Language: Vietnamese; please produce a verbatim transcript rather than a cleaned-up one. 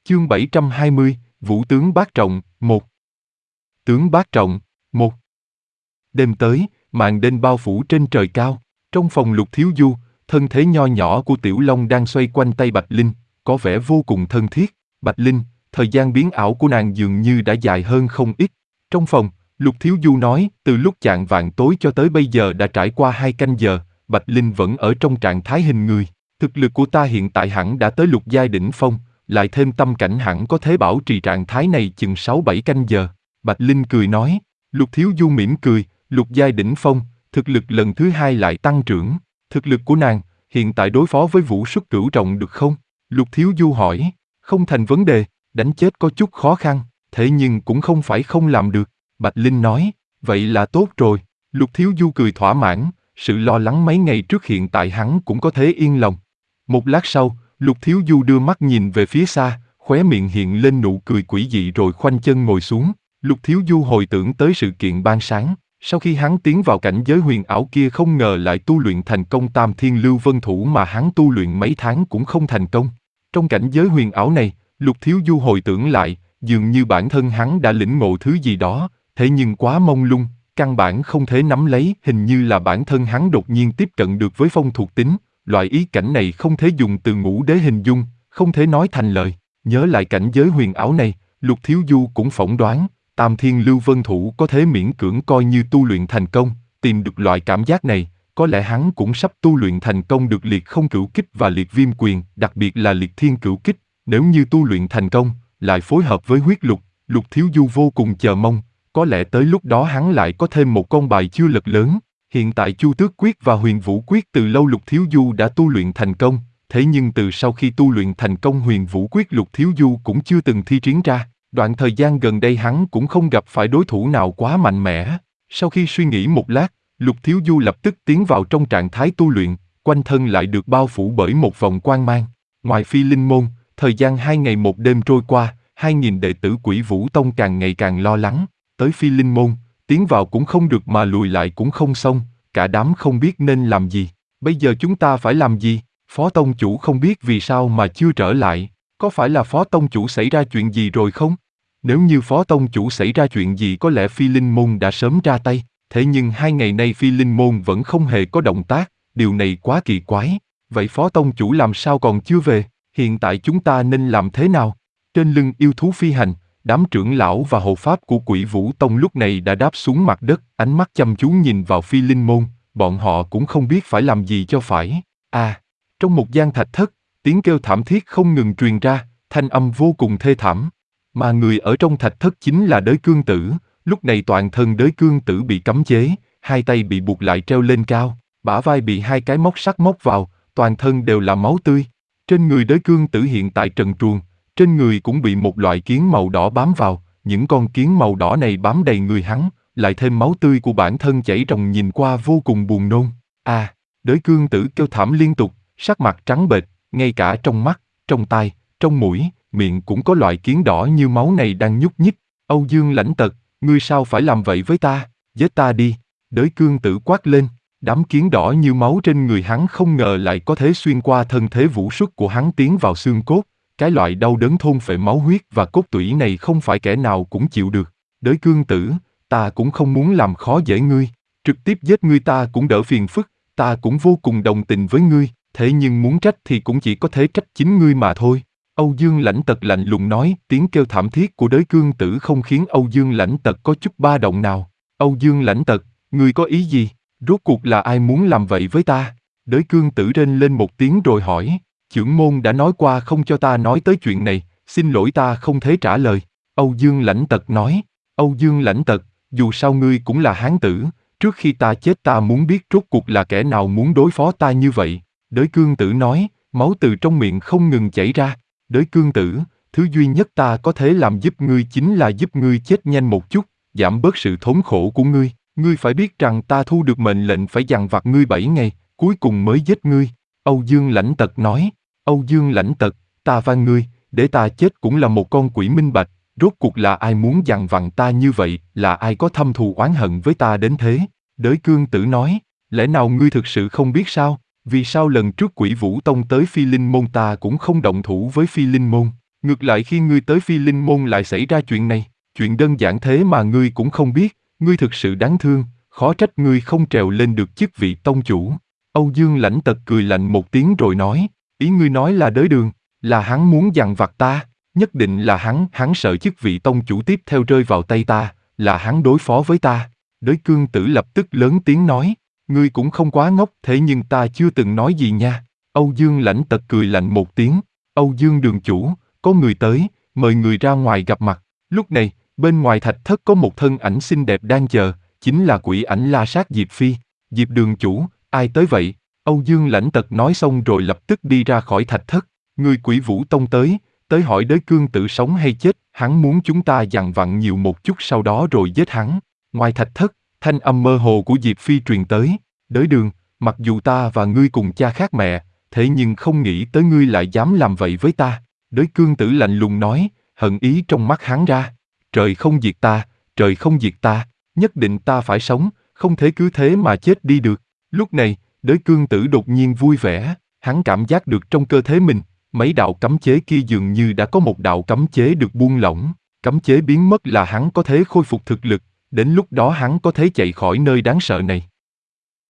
Chương bảy trăm hai mươi, Vũ tướng Bát Trọng, một. Tướng Bát Trọng, một. Đêm tới, màn đêm bao phủ trên trời cao. Trong phòng Lục Thiếu Du, thân thể nho nhỏ của Tiểu Long đang xoay quanh tay Bạch Linh, có vẻ vô cùng thân thiết. Bạch Linh, thời gian biến ảo của nàng dường như đã dài hơn không ít. Trong phòng, Lục Thiếu Du nói, từ lúc chạng vạng tối cho tới bây giờ đã trải qua hai canh giờ, Bạch Linh vẫn ở trong trạng thái hình người. Thực lực của ta hiện tại hẳn đã tới lục giai đỉnh phong, lại thêm tâm cảnh hẳn có thể bảo trì trạng thái này chừng sáu bảy canh giờ. Bạch Linh cười nói. Lục Thiếu Du mỉm cười, lục giai đỉnh phong, thực lực lần thứ hai lại tăng trưởng. Thực lực của nàng, hiện tại đối phó với Vũ Xuất Cửu Trọng được không? Lục Thiếu Du hỏi. Không thành vấn đề, đánh chết có chút khó khăn, thế nhưng cũng không phải không làm được. Bạch Linh nói, vậy là tốt rồi. Lục Thiếu Du cười thỏa mãn, sự lo lắng mấy ngày trước hiện tại hắn cũng có thể yên lòng. Một lát sau, Lục Thiếu Du đưa mắt nhìn về phía xa, khóe miệng hiện lên nụ cười quỷ dị rồi khoanh chân ngồi xuống. Lục Thiếu Du hồi tưởng tới sự kiện ban sáng, sau khi hắn tiến vào cảnh giới huyền ảo kia không ngờ lại tu luyện thành công Tam Thiên Lưu Vân Thủ mà hắn tu luyện mấy tháng cũng không thành công. Trong cảnh giới huyền ảo này, Lục Thiếu Du hồi tưởng lại, dường như bản thân hắn đã lĩnh ngộ thứ gì đó, thế nhưng quá mông lung, căn bản không thể nắm lấy, hình như là bản thân hắn đột nhiên tiếp cận được với phong thuộc tính. Loại ý cảnh này không thể dùng từ ngũ đế hình dung, không thể nói thành lời. Nhớ lại cảnh giới huyền ảo này, Lục Thiếu Du cũng phỏng đoán, Tam Thiên Lưu Vân Thủ có thể miễn cưỡng coi như tu luyện thành công, tìm được loại cảm giác này, có lẽ hắn cũng sắp tu luyện thành công được liệt không cửu kích và liệt viêm quyền, đặc biệt là liệt thiên cửu kích. Nếu như tu luyện thành công, lại phối hợp với huyết lục, Lục Thiếu Du vô cùng chờ mong, có lẽ tới lúc đó hắn lại có thêm một con bài chưa lật lớn. Hiện tại Chu Tước Quyết và Huyền Vũ Quyết từ lâu Lục Thiếu Du đã tu luyện thành công, thế nhưng từ sau khi tu luyện thành công Huyền Vũ Quyết Lục Thiếu Du cũng chưa từng thi triển ra. Đoạn thời gian gần đây hắn cũng không gặp phải đối thủ nào quá mạnh mẽ. Sau khi suy nghĩ một lát, Lục Thiếu Du lập tức tiến vào trong trạng thái tu luyện, quanh thân lại được bao phủ bởi một vòng quang mang. Ngoài Phi Linh Môn, thời gian hai ngày một đêm trôi qua, hai nghìn đệ tử Quỷ Vũ Tông càng ngày càng lo lắng. Tới Phi Linh Môn, tiến vào cũng không được mà lùi lại cũng không xong, cả đám không biết nên làm gì. Bây giờ chúng ta phải làm gì? Phó Tông Chủ không biết vì sao mà chưa trở lại. Có phải là Phó Tông Chủ xảy ra chuyện gì rồi không? Nếu như Phó Tông Chủ xảy ra chuyện gì có lẽ Phi Linh Môn đã sớm ra tay. Thế nhưng hai ngày nay Phi Linh Môn vẫn không hề có động tác, điều này quá kỳ quái. Vậy Phó Tông Chủ làm sao còn chưa về? Hiện tại chúng ta nên làm thế nào? Trên lưng yêu thú phi hành, đám trưởng lão và hộ pháp của Quỷ Vũ Tông lúc này đã đáp xuống mặt đất, ánh mắt chăm chú nhìn vào Phi Linh Môn, bọn họ cũng không biết phải làm gì cho phải. À, trong một gian thạch thất, tiếng kêu thảm thiết không ngừng truyền ra, thanh âm vô cùng thê thảm. Mà người ở trong thạch thất chính là Đới Cương Tử, lúc này toàn thân Đới Cương Tử bị cấm chế, hai tay bị buộc lại treo lên cao, bả vai bị hai cái móc sắt móc vào, toàn thân đều là máu tươi. Trên người Đới Cương Tử hiện tại trần truồng, trên người cũng bị một loại kiến màu đỏ bám vào, những con kiến màu đỏ này bám đầy người hắn, lại thêm máu tươi của bản thân chảy ròng nhìn qua vô cùng buồn nôn. À, Đới Cương Tử kêu thảm liên tục, sắc mặt trắng bệch, ngay cả trong mắt, trong tai, trong mũi, miệng cũng có loại kiến đỏ như máu này đang nhúc nhích. Âu Dương Lãnh Tật, ngươi sao phải làm vậy với ta? Giết ta đi! Đới Cương Tử quát lên, đám kiến đỏ như máu trên người hắn không ngờ lại có thể xuyên qua thân thế vũ xuất của hắn tiến vào xương cốt. Cái loại đau đớn thôn phệ máu huyết và cốt tủy này không phải kẻ nào cũng chịu được. Đới Cương Tử, ta cũng không muốn làm khó dễ ngươi, trực tiếp giết ngươi ta cũng đỡ phiền phức, ta cũng vô cùng đồng tình với ngươi, thế nhưng muốn trách thì cũng chỉ có thể trách chính ngươi mà thôi. Âu Dương Lãnh Tật lạnh lùng nói, tiếng kêu thảm thiết của Đới Cương Tử không khiến Âu Dương Lãnh Tật có chút ba động nào. Âu Dương Lãnh Tật, ngươi có ý gì? Rốt cuộc là ai muốn làm vậy với ta? Đới Cương Tử rên lên một tiếng rồi hỏi. Chưởng môn đã nói qua không cho ta nói tới chuyện này, xin lỗi ta không thể trả lời. Âu Dương Lãnh Tật nói. Âu Dương Lãnh Tật, dù sao ngươi cũng là hán tử, trước khi ta chết ta muốn biết rốt cuộc là kẻ nào muốn đối phó ta như vậy. Đới Cương Tử nói, máu từ trong miệng không ngừng chảy ra. Đới Cương Tử, thứ duy nhất ta có thể làm giúp ngươi chính là giúp ngươi chết nhanh một chút, giảm bớt sự thốn khổ của ngươi. Ngươi phải biết rằng ta thu được mệnh lệnh phải dằn vặt ngươi bảy ngày, cuối cùng mới giết ngươi. Âu Dương Lãnh Tật nói. Âu Dương Lãnh Tật, ta van ngươi, để ta chết cũng là một con quỷ minh bạch, rốt cuộc là ai muốn dằn vặn ta như vậy, là ai có thâm thù oán hận với ta đến thế? Đới Cương Tử nói, lẽ nào ngươi thực sự không biết sao? Vì sao lần trước Quỷ Vũ Tông tới Phi Linh Môn ta cũng không động thủ với Phi Linh Môn? Ngược lại khi ngươi tới Phi Linh Môn lại xảy ra chuyện này, chuyện đơn giản thế mà ngươi cũng không biết, ngươi thực sự đáng thương, khó trách ngươi không trèo lên được chức vị tông chủ. Âu Dương Lãnh Tật cười lạnh một tiếng rồi nói, ý ngươi nói là Đới Đường, là hắn muốn dằn vặt ta, nhất định là hắn, hắn sợ chức vị tông chủ tiếp theo rơi vào tay ta, là hắn đối phó với ta. Đới Cương Tử lập tức lớn tiếng nói, ngươi cũng không quá ngốc, thế nhưng ta chưa từng nói gì nha. Âu Dương Lãnh Tật cười lạnh một tiếng, Âu Dương đường chủ, có người tới, mời người ra ngoài gặp mặt. Lúc này, bên ngoài thạch thất có một thân ảnh xinh đẹp đang chờ, chính là quỷ ảnh La Sát Diệp Phi. Diệp đường chủ, ai tới vậy? Âu Dương Lãnh Tật nói xong rồi lập tức đi ra khỏi thạch thất. Người Quỷ Vũ Tông tới, tới hỏi Đới Cương Tử sống hay chết, hắn muốn chúng ta dằn vặn nhiều một chút sau đó rồi giết hắn. Ngoài thạch thất, thanh âm mơ hồ của Diệp Phi truyền tới, Đới Đường, mặc dù ta và ngươi cùng cha khác mẹ, thế nhưng không nghĩ tới ngươi lại dám làm vậy với ta. Đới Cương Tử lạnh lùng nói, hận ý trong mắt hắn ra, trời không diệt ta, trời không diệt ta, nhất định ta phải sống, không thể cứ thế mà chết đi được. Lúc này, Đới Cương Tử đột nhiên vui vẻ, hắn cảm giác được trong cơ thể mình, mấy đạo cấm chế kia dường như đã có một đạo cấm chế được buông lỏng, cấm chế biến mất là hắn có thể khôi phục thực lực, đến lúc đó hắn có thể chạy khỏi nơi đáng sợ này.